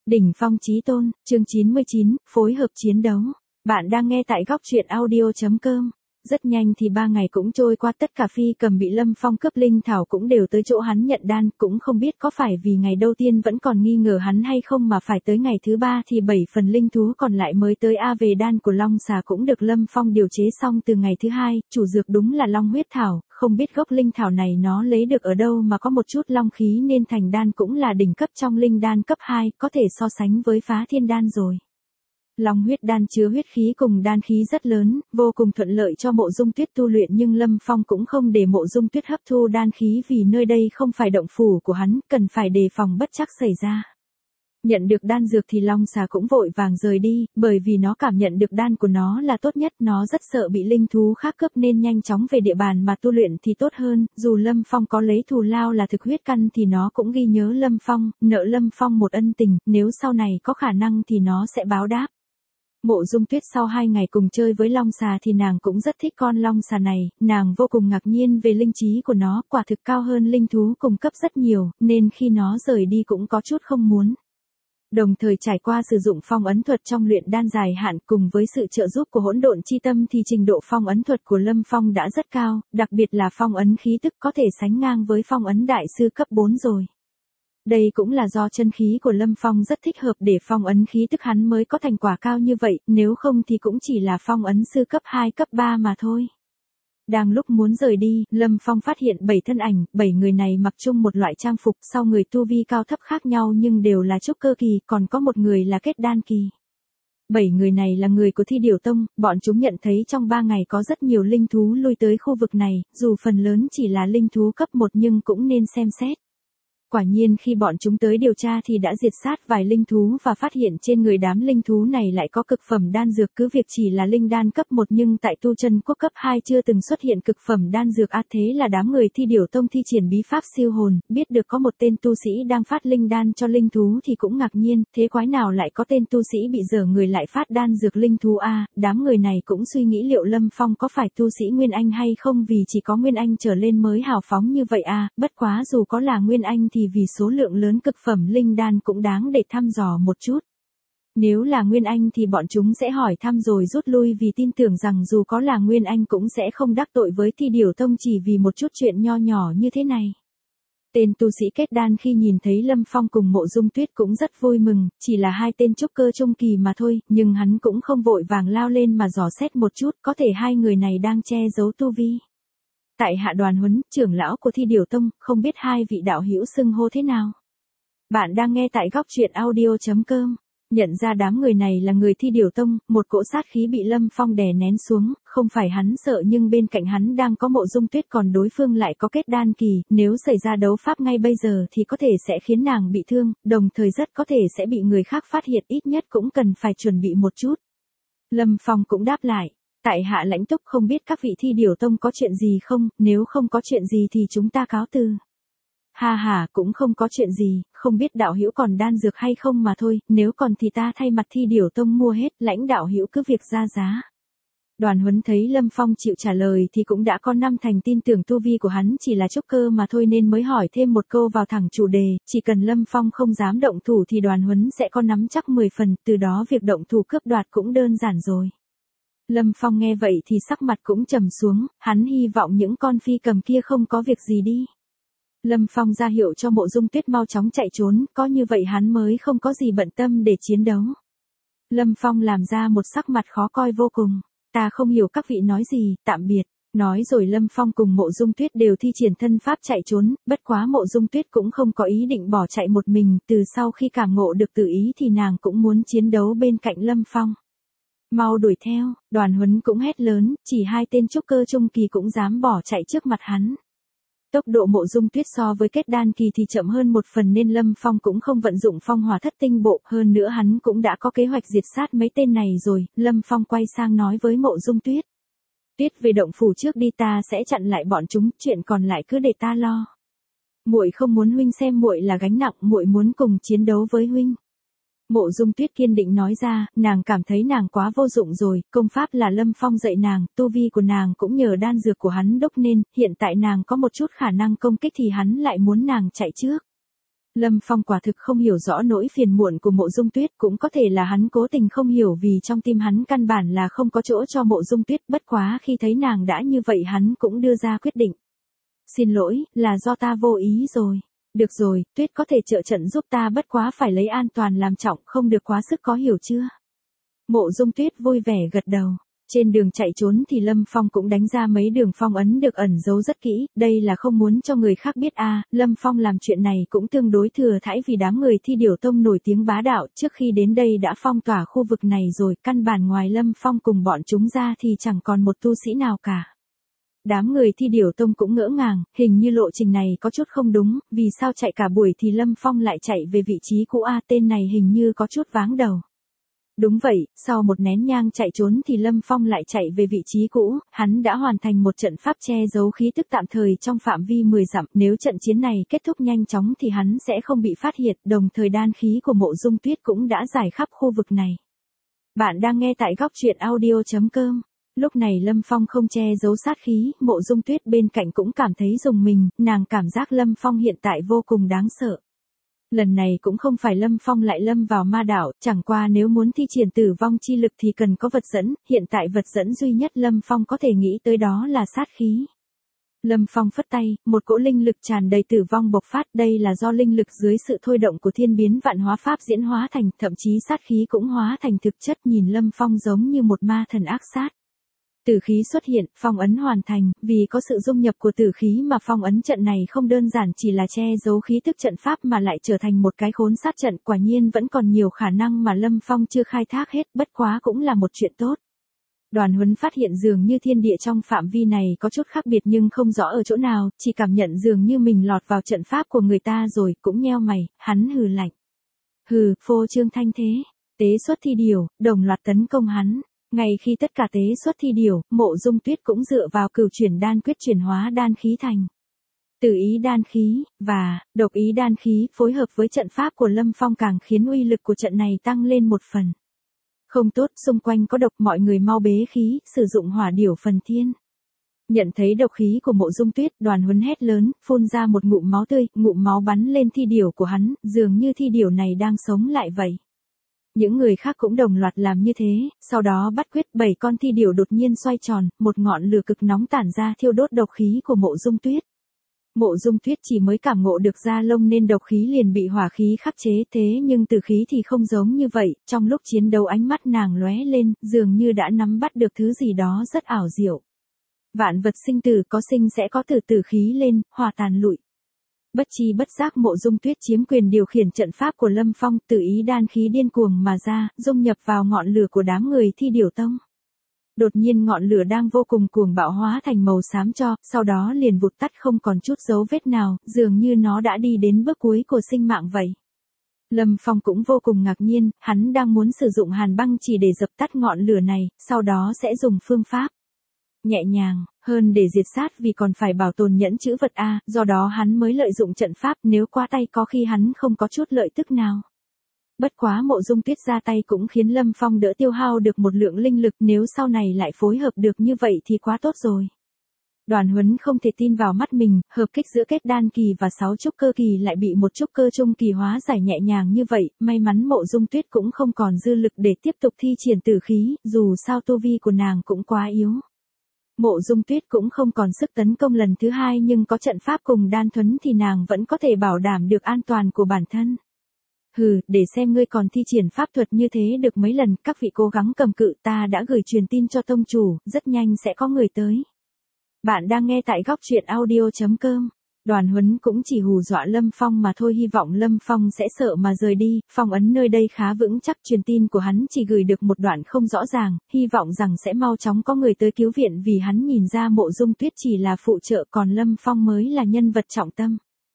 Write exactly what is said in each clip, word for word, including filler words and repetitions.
Đỉnh phong chí tôn, chương chín mươi chín, phối hợp chiến đấu. Bạn đang nghe tại góc truyện audio chấm com. Rất nhanh thì ba ngày cũng trôi qua, tất cả phi cầm bị Lâm Phong cướp linh thảo cũng đều tới chỗ hắn nhận đan, cũng không biết có phải vì ngày đầu tiên vẫn còn nghi ngờ hắn hay không mà phải tới ngày thứ ba thì bảy phần linh thú còn lại mới tới a về đan của Long Xà cũng được Lâm Phong điều chế xong từ ngày thứ hai, chủ dược đúng là Long huyết thảo, không biết gốc linh thảo này nó lấy được ở đâu mà có một chút long khí nên thành đan cũng là đỉnh cấp trong linh đan cấp hai, có thể so sánh với phá thiên đan rồi. Long huyết đan chứa huyết khí cùng đan khí rất lớn, vô cùng thuận lợi cho Mộ Dung Tuyết tu luyện, nhưng Lâm Phong cũng không để Mộ Dung Tuyết hấp thu đan khí vì nơi đây không phải động phủ của hắn, cần phải đề phòng bất trắc xảy ra. Nhận được đan dược thì Long Xà cũng vội vàng rời đi, bởi vì nó cảm nhận được đan của nó là tốt nhất, nó rất sợ bị linh thú khác cướp nên nhanh chóng về địa bàn mà tu luyện thì tốt hơn, dù Lâm Phong có lấy thù lao là thực huyết căn thì nó cũng ghi nhớ Lâm Phong, nợ Lâm Phong một ân tình, nếu sau này có khả năng thì nó sẽ báo đáp. Mộ Dung Tuyết sau hai ngày cùng chơi với Long Xà thì nàng cũng rất thích con Long Xà này, nàng vô cùng ngạc nhiên về linh trí của nó, quả thực cao hơn linh thú cung cấp rất nhiều, nên khi nó rời đi cũng có chút không muốn. Đồng thời trải qua sử dụng phong ấn thuật trong luyện đan dài hạn cùng với sự trợ giúp của hỗn độn chi tâm thì trình độ phong ấn thuật của Lâm Phong đã rất cao, đặc biệt là phong ấn khí tức có thể sánh ngang với phong ấn đại sư cấp bốn rồi. Đây cũng là do chân khí của Lâm Phong rất thích hợp để phong ấn khí tức hắn mới có thành quả cao như vậy, nếu không thì cũng chỉ là phong ấn sư cấp hai cấp ba mà thôi. Đang lúc muốn rời đi, Lâm Phong phát hiện bảy thân ảnh, bảy người này mặc chung một loại trang phục, sau người tu vi cao thấp khác nhau nhưng đều là trúc cơ kỳ, còn có một người là kết đan kỳ. Bảy người này là người của Thi Điểu Tông, bọn chúng nhận thấy trong ba ngày có rất nhiều linh thú lui tới khu vực này, dù phần lớn chỉ là linh thú cấp một nhưng cũng nên xem xét. Quả nhiên khi bọn chúng tới điều tra thì đã diệt sát vài linh thú và phát hiện trên người đám linh thú này lại có cực phẩm đan dược, cứ việc chỉ là linh đan cấp một nhưng tại tu chân quốc cấp hai chưa từng xuất hiện cực phẩm đan dược, a thế là đám người Thi Điểu Tông thi triển bí pháp siêu hồn, biết được có một tên tu sĩ đang phát linh đan cho linh thú thì cũng ngạc nhiên, thế quái nào lại có tên tu sĩ bị dở người lại phát đan dược linh thú a, đám người này cũng suy nghĩ liệu Lâm Phong có phải tu sĩ Nguyên Anh hay không vì chỉ có Nguyên Anh trở lên mới hào phóng như vậy a, bất quá dù có là Nguyên Anh thì thì vì số lượng lớn cực phẩm linh đan cũng đáng để thăm dò một chút. Nếu là Nguyên Anh thì bọn chúng sẽ hỏi thăm rồi rút lui vì tin tưởng rằng dù có là Nguyên Anh cũng sẽ không đắc tội với Thi Điểu Tông chỉ vì một chút chuyện nho nhỏ như thế này. Tên tu sĩ kết đan khi nhìn thấy Lâm Phong cùng Mộ Dung Tuyết cũng rất vui mừng, chỉ là hai tên trúc cơ trung kỳ mà thôi, nhưng hắn cũng không vội vàng lao lên mà dò xét một chút, có thể hai người này đang che giấu tu vi. Tại hạ Đoàn Huấn, trưởng lão của Thi Điểu Tông, không biết hai vị đạo hữu xưng hô thế nào. Bạn đang nghe tại góc truyện audio chấm com. Nhận ra đám người này là người Thi Điểu Tông, một cỗ sát khí bị Lâm Phong đè nén xuống, không phải hắn sợ nhưng bên cạnh hắn đang có Mộ Dung Tuyết còn đối phương lại có kết đan kỳ, nếu xảy ra đấu pháp ngay bây giờ thì có thể sẽ khiến nàng bị thương, đồng thời rất có thể sẽ bị người khác phát hiện, ít nhất cũng cần phải chuẩn bị một chút. Lâm Phong cũng đáp lại. Tại hạ Lãnh Túc, không biết các vị Thi Điểu Tông có chuyện gì không, nếu không có chuyện gì thì chúng ta cáo từ. Ha ha, cũng không có chuyện gì, không biết đạo hữu còn đan dược hay không mà thôi, nếu còn thì ta thay mặt Thi Điểu Tông mua hết, Lãnh đạo hữu cứ việc ra giá. Đoàn Huấn thấy Lâm Phong chịu trả lời thì cũng đã có năm thành tin tưởng tu vi của hắn chỉ là trúc cơ mà thôi nên mới hỏi thêm một câu vào thẳng chủ đề, chỉ cần Lâm Phong không dám động thủ thì Đoàn Huấn sẽ có nắm chắc mười phần, từ đó việc động thủ cướp đoạt cũng đơn giản rồi. Lâm Phong nghe vậy thì sắc mặt cũng trầm xuống, hắn hy vọng những con phi cầm kia không có việc gì đi. Lâm Phong ra hiệu cho Mộ Dung Tuyết mau chóng chạy trốn, có như vậy hắn mới không có gì bận tâm để chiến đấu. Lâm Phong làm ra một sắc mặt khó coi vô cùng, ta không hiểu các vị nói gì, tạm biệt. Nói rồi Lâm Phong cùng Mộ Dung Tuyết đều thi triển thân pháp chạy trốn, bất quá Mộ Dung Tuyết cũng không có ý định bỏ chạy một mình, từ sau khi cảm ngộ được tự ý thì nàng cũng muốn chiến đấu bên cạnh Lâm Phong. Mau đuổi theo, Đoàn Huấn cũng hét lớn, chỉ hai tên trúc cơ trung kỳ cũng dám bỏ chạy trước mặt hắn. Tốc độ Mộ Dung Tuyết so với kết đan kỳ thì chậm hơn một phần nên Lâm Phong cũng không vận dụng phong hỏa thất tinh bộ, hơn nữa hắn cũng đã có kế hoạch diệt sát mấy tên này rồi. Lâm Phong quay sang nói với Mộ Dung Tuyết. Tuyết về động phủ trước đi, ta sẽ chặn lại bọn chúng, chuyện còn lại cứ để ta lo. Muội không muốn huynh xem muội là gánh nặng, muội muốn cùng chiến đấu với huynh. Mộ Dung Tuyết kiên định nói ra, nàng cảm thấy nàng quá vô dụng rồi, công pháp là Lâm Phong dạy nàng, tu vi của nàng cũng nhờ đan dược của hắn đúc nên, hiện tại nàng có một chút khả năng công kích thì hắn lại muốn nàng chạy trước. Lâm Phong quả thực không hiểu rõ nỗi phiền muộn của Mộ Dung Tuyết, cũng có thể là hắn cố tình không hiểu vì trong tim hắn căn bản là không có chỗ cho Mộ Dung Tuyết, bất quá khi thấy nàng đã như vậy hắn cũng đưa ra quyết định. Xin lỗi, là do ta vô ý rồi. Được rồi, Tuyết có thể trợ trận giúp ta, bất quá phải lấy an toàn làm trọng, không được quá sức, có hiểu chưa? Mộ Dung Tuyết vui vẻ gật đầu. Trên đường chạy trốn thì Lâm Phong cũng đánh ra mấy đường phong ấn được ẩn giấu rất kỹ, đây là không muốn cho người khác biết a. À, Lâm Phong làm chuyện này cũng tương đối thừa thãi vì đám người Thi Điểu Tông nổi tiếng bá đạo, trước khi đến đây đã phong tỏa khu vực này rồi, căn bản ngoài Lâm Phong cùng bọn chúng ra thì chẳng còn một tu sĩ nào cả. Đám người Thi Điểu Tông cũng ngỡ ngàng, hình như lộ trình này có chút không đúng, vì sao chạy cả buổi thì Lâm Phong lại chạy về vị trí cũ a, tên này hình như có chút váng đầu. Đúng vậy, sau một nén nhang chạy trốn thì Lâm Phong lại chạy về vị trí cũ, hắn đã hoàn thành một trận pháp che giấu khí tức tạm thời trong phạm vi mười dặm, nếu trận chiến này kết thúc nhanh chóng thì hắn sẽ không bị phát hiện, đồng thời đan khí của Mộ Dung Tuyết cũng đã giải khắp khu vực này. Bạn đang nghe tại góc truyện audio chấm com. Lúc này Lâm Phong không che giấu sát khí, Mộ Dung Tuyết bên cạnh cũng cảm thấy rùng mình, nàng cảm giác Lâm Phong hiện tại vô cùng đáng sợ. Lần này cũng không phải Lâm Phong lại lâm vào ma đảo, chẳng qua nếu muốn thi triển tử vong chi lực thì cần có vật dẫn, hiện tại vật dẫn duy nhất Lâm Phong có thể nghĩ tới đó là sát khí. Lâm Phong phất tay, một cỗ linh lực tràn đầy tử vong bộc phát, đây là do linh lực dưới sự thôi động của thiên biến vạn hóa pháp diễn hóa thành, thậm chí sát khí cũng hóa thành thực chất, nhìn Lâm Phong giống như một ma thần ác sát. Tử khí xuất hiện, phong ấn hoàn thành, vì có sự dung nhập của tử khí mà phong ấn trận này không đơn giản chỉ là che giấu khí tức trận pháp mà lại trở thành một cái khốn sát trận, quả nhiên vẫn còn nhiều khả năng mà Lâm Phong chưa khai thác hết, bất quá cũng là một chuyện tốt. Đoàn Huấn phát hiện dường như thiên địa trong phạm vi này có chút khác biệt nhưng không rõ ở chỗ nào, chỉ cảm nhận dường như mình lọt vào trận pháp của người ta rồi, cũng nheo mày, hắn hừ lạnh. Hừ, phô trương thanh thế, tế xuất thi điều, đồng loạt tấn công hắn. Ngay khi tất cả tế xuất thi điều, Mộ Dung Tuyết cũng dựa vào cửu chuyển đan quyết chuyển hóa đan khí thành Tử ý đan khí, và độc ý đan khí phối hợp với trận pháp của Lâm Phong càng khiến uy lực của trận này tăng lên một phần. Không tốt, xung quanh có độc, mọi người mau bế khí, sử dụng hỏa điểu phần thiên. Nhận thấy độc khí của Mộ Dung Tuyết, Đoàn Huấn hét lớn, phun ra một ngụm máu tươi, ngụm máu bắn lên thi điểu của hắn, dường như thi điểu này đang sống lại vậy. Những người khác cũng đồng loạt làm như thế, sau đó bắt quyết bảy con thi điểu đột nhiên xoay tròn, một ngọn lửa cực nóng tản ra thiêu đốt độc khí của Mộ Dung Tuyết. Mộ Dung Tuyết chỉ mới cảm ngộ được da lông nên độc khí liền bị hỏa khí khắc chế, thế nhưng tử khí thì không giống như vậy, trong lúc chiến đấu ánh mắt nàng lóe lên, dường như đã nắm bắt được thứ gì đó rất ảo diệu. Vạn vật sinh tử, có sinh sẽ có tử, tử khí lên, hỏa tàn lụi. Bất chi bất giác Mộ Dung Tuyết chiếm quyền điều khiển trận pháp của Lâm Phong, tự ý đan khí điên cuồng mà ra, dung nhập vào ngọn lửa của đám người Thi Điểu Tông. Đột nhiên ngọn lửa đang vô cùng cuồng bạo hóa thành màu xám cho, sau đó liền vụt tắt không còn chút dấu vết nào, dường như nó đã đi đến bước cuối của sinh mạng vậy. Lâm Phong cũng vô cùng ngạc nhiên, hắn đang muốn sử dụng hàn băng chỉ để dập tắt ngọn lửa này, sau đó sẽ dùng phương pháp nhẹ nhàng hơn để diệt sát, vì còn phải bảo tồn nhẫn chữ vật a, do đó hắn mới lợi dụng trận pháp, nếu qua tay có khi hắn không có chút lợi tức nào. Bất quá Mộ Dung Tuyết ra tay cũng khiến Lâm Phong đỡ tiêu hao được một lượng linh lực, nếu sau này lại phối hợp được như vậy thì quá tốt rồi. Đoàn Huấn không thể tin vào mắt mình, hợp kích giữa kết đan kỳ và sáu trúc cơ kỳ lại bị một trúc cơ trung kỳ hóa giải nhẹ nhàng như vậy, may mắn Mộ Dung Tuyết cũng không còn dư lực để tiếp tục thi triển tử khí, dù sao tu vi của nàng cũng quá yếu. Mộ Dung Tuyết cũng không còn sức tấn công lần thứ hai, nhưng có trận pháp cùng đan thuẫn thì nàng vẫn có thể bảo đảm được an toàn của bản thân. Hừ, để xem ngươi còn thi triển pháp thuật như thế được mấy lần, các vị cố gắng cầm cự, ta đã gửi truyền tin cho tông chủ, rất nhanh sẽ có người tới. Bạn đang nghe tại góc truyện audio chấm com. Đoàn Huấn cũng chỉ hù dọa Lâm Phong mà thôi, hy vọng Lâm Phong sẽ sợ mà rời đi, phong ấn nơi đây khá vững chắc, truyền tin của hắn chỉ gửi được một đoạn không rõ ràng, hy vọng rằng sẽ mau chóng có người tới cứu viện, vì hắn nhìn ra Mộ Dung Tuyết chỉ là phụ trợ còn Lâm Phong mới là nhân vật trọng tâm.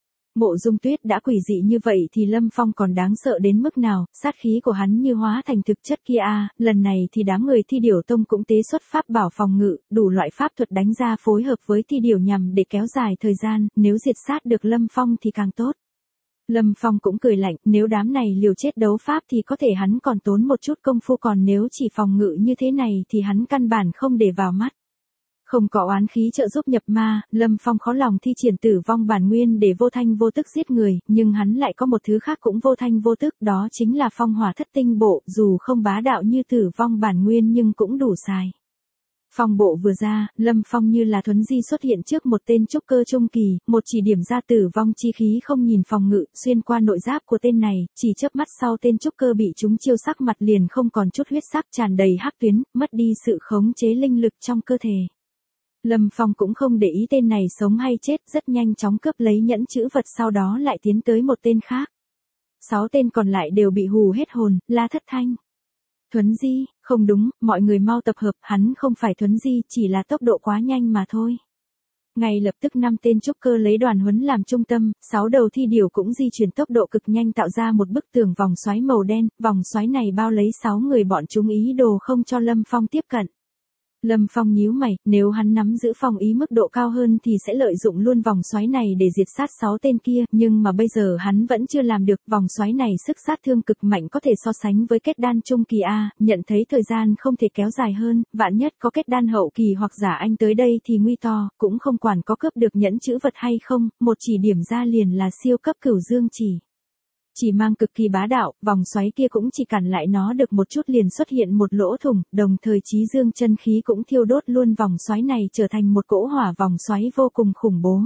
Mộ Dung Tuyết đã quỷ dị như vậy thì Lâm Phong còn đáng sợ đến mức nào, sát khí của hắn như hóa thành thực chất kia a, lần này thì đám người Thi Điểu Tông cũng tế xuất pháp bảo phòng ngự, đủ loại pháp thuật đánh ra phối hợp với Thi Điểu nhằm để kéo dài thời gian, nếu diệt sát được Lâm Phong thì càng tốt. Lâm Phong cũng cười lạnh, nếu đám này liều chết đấu pháp thì có thể hắn còn tốn một chút công phu, còn nếu chỉ phòng ngự như thế này thì hắn căn bản không để vào mắt. Không có oán khí trợ giúp nhập ma, Lâm Phong khó lòng thi triển tử vong bản nguyên để vô thanh vô tức giết người, nhưng hắn lại có một thứ khác cũng vô thanh vô tức, đó chính là phong hỏa thất tinh bộ, dù không bá đạo như tử vong bản nguyên nhưng cũng đủ xài. Phong bộ vừa ra, Lâm Phong như là thuấn di xuất hiện trước một tên trúc cơ trung kỳ, một chỉ điểm ra tử vong chi khí không nhìn phòng ngự, xuyên qua nội giáp của tên này, chỉ chớp mắt sau tên trúc cơ bị chúng chiêu sắc mặt liền không còn chút huyết sắc, tràn đầy hắc tuyến, mất đi sự khống chế linh lực trong cơ thể. Lâm Phong cũng không để ý tên này sống hay chết, rất nhanh chóng cướp lấy nhẫn chữ vật, sau đó lại tiến tới một tên khác. Sáu tên còn lại đều bị hù hết hồn, la thất thanh. Thuấn di, không đúng, mọi người mau tập hợp, hắn không phải thuấn di, chỉ là tốc độ quá nhanh mà thôi. Ngay lập tức năm tên trúc cơ lấy đoàn huấn làm trung tâm, sáu đầu thi điểu cũng di chuyển tốc độ cực nhanh tạo ra một bức tường vòng xoáy màu đen, vòng xoáy này bao lấy sáu người bọn chúng ý đồ không cho Lâm Phong tiếp cận. Lâm Phong nhíu mày, nếu hắn nắm giữ phong ý mức độ cao hơn thì sẽ lợi dụng luôn vòng xoáy này để diệt sát sáu tên kia, nhưng mà bây giờ hắn vẫn chưa làm được, vòng xoáy này sức sát thương cực mạnh có thể so sánh với kết đan trung kỳ A, nhận thấy thời gian không thể kéo dài hơn, vạn nhất có kết đan hậu kỳ hoặc giả anh tới đây thì nguy to, cũng không quản có cướp được nhẫn chữ vật hay không, một chỉ điểm ra liền là siêu cấp cửu dương chỉ. Chỉ mang cực kỳ bá đạo, vòng xoáy kia cũng chỉ cản lại nó được một chút liền xuất hiện một lỗ thủng, đồng thời chí dương chân khí cũng thiêu đốt luôn vòng xoáy này trở thành một cỗ hỏa vòng xoáy vô cùng khủng bố.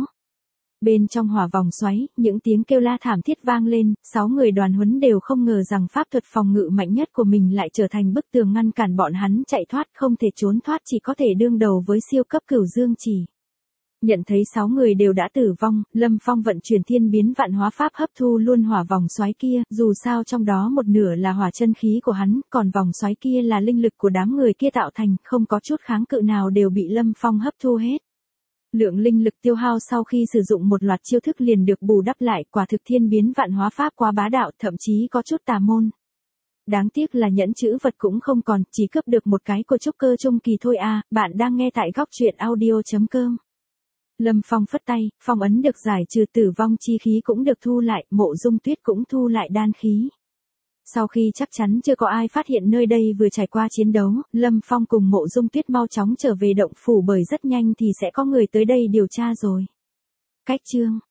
Bên trong hỏa vòng xoáy, những tiếng kêu la thảm thiết vang lên, sáu người đoàn huấn đều không ngờ rằng pháp thuật phòng ngự mạnh nhất của mình lại trở thành bức tường ngăn cản bọn hắn chạy thoát, không thể trốn thoát, chỉ có thể đương đầu với siêu cấp cửu dương chỉ. Nhận thấy sáu người đều đã tử vong, Lâm Phong vận chuyển thiên biến vạn hóa pháp hấp thu luôn hỏa vòng xoáy kia, dù sao trong đó một nửa là hỏa chân khí của hắn, còn vòng xoáy kia là linh lực của đám người kia tạo thành, không có chút kháng cự nào đều bị Lâm Phong hấp thu hết. Lượng linh lực tiêu hao sau khi sử dụng một loạt chiêu thức liền được bù đắp lại, quả thực thiên biến vạn hóa pháp quá bá đạo, thậm chí có chút tà môn. Đáng tiếc là nhẫn chữ vật cũng không còn, chỉ cướp được một cái của trúc cơ trung kỳ thôi à, bạn đang nghe tại góc truyện audio chấm com. Lâm Phong phất tay, phong ấn được giải trừ, tử vong chi khí cũng được thu lại, Mộ Dung Tuyết cũng thu lại đan khí. Sau khi chắc chắn chưa có ai phát hiện nơi đây vừa trải qua chiến đấu, Lâm Phong cùng Mộ Dung Tuyết mau chóng trở về động phủ bởi rất nhanh thì sẽ có người tới đây điều tra rồi. Cách chương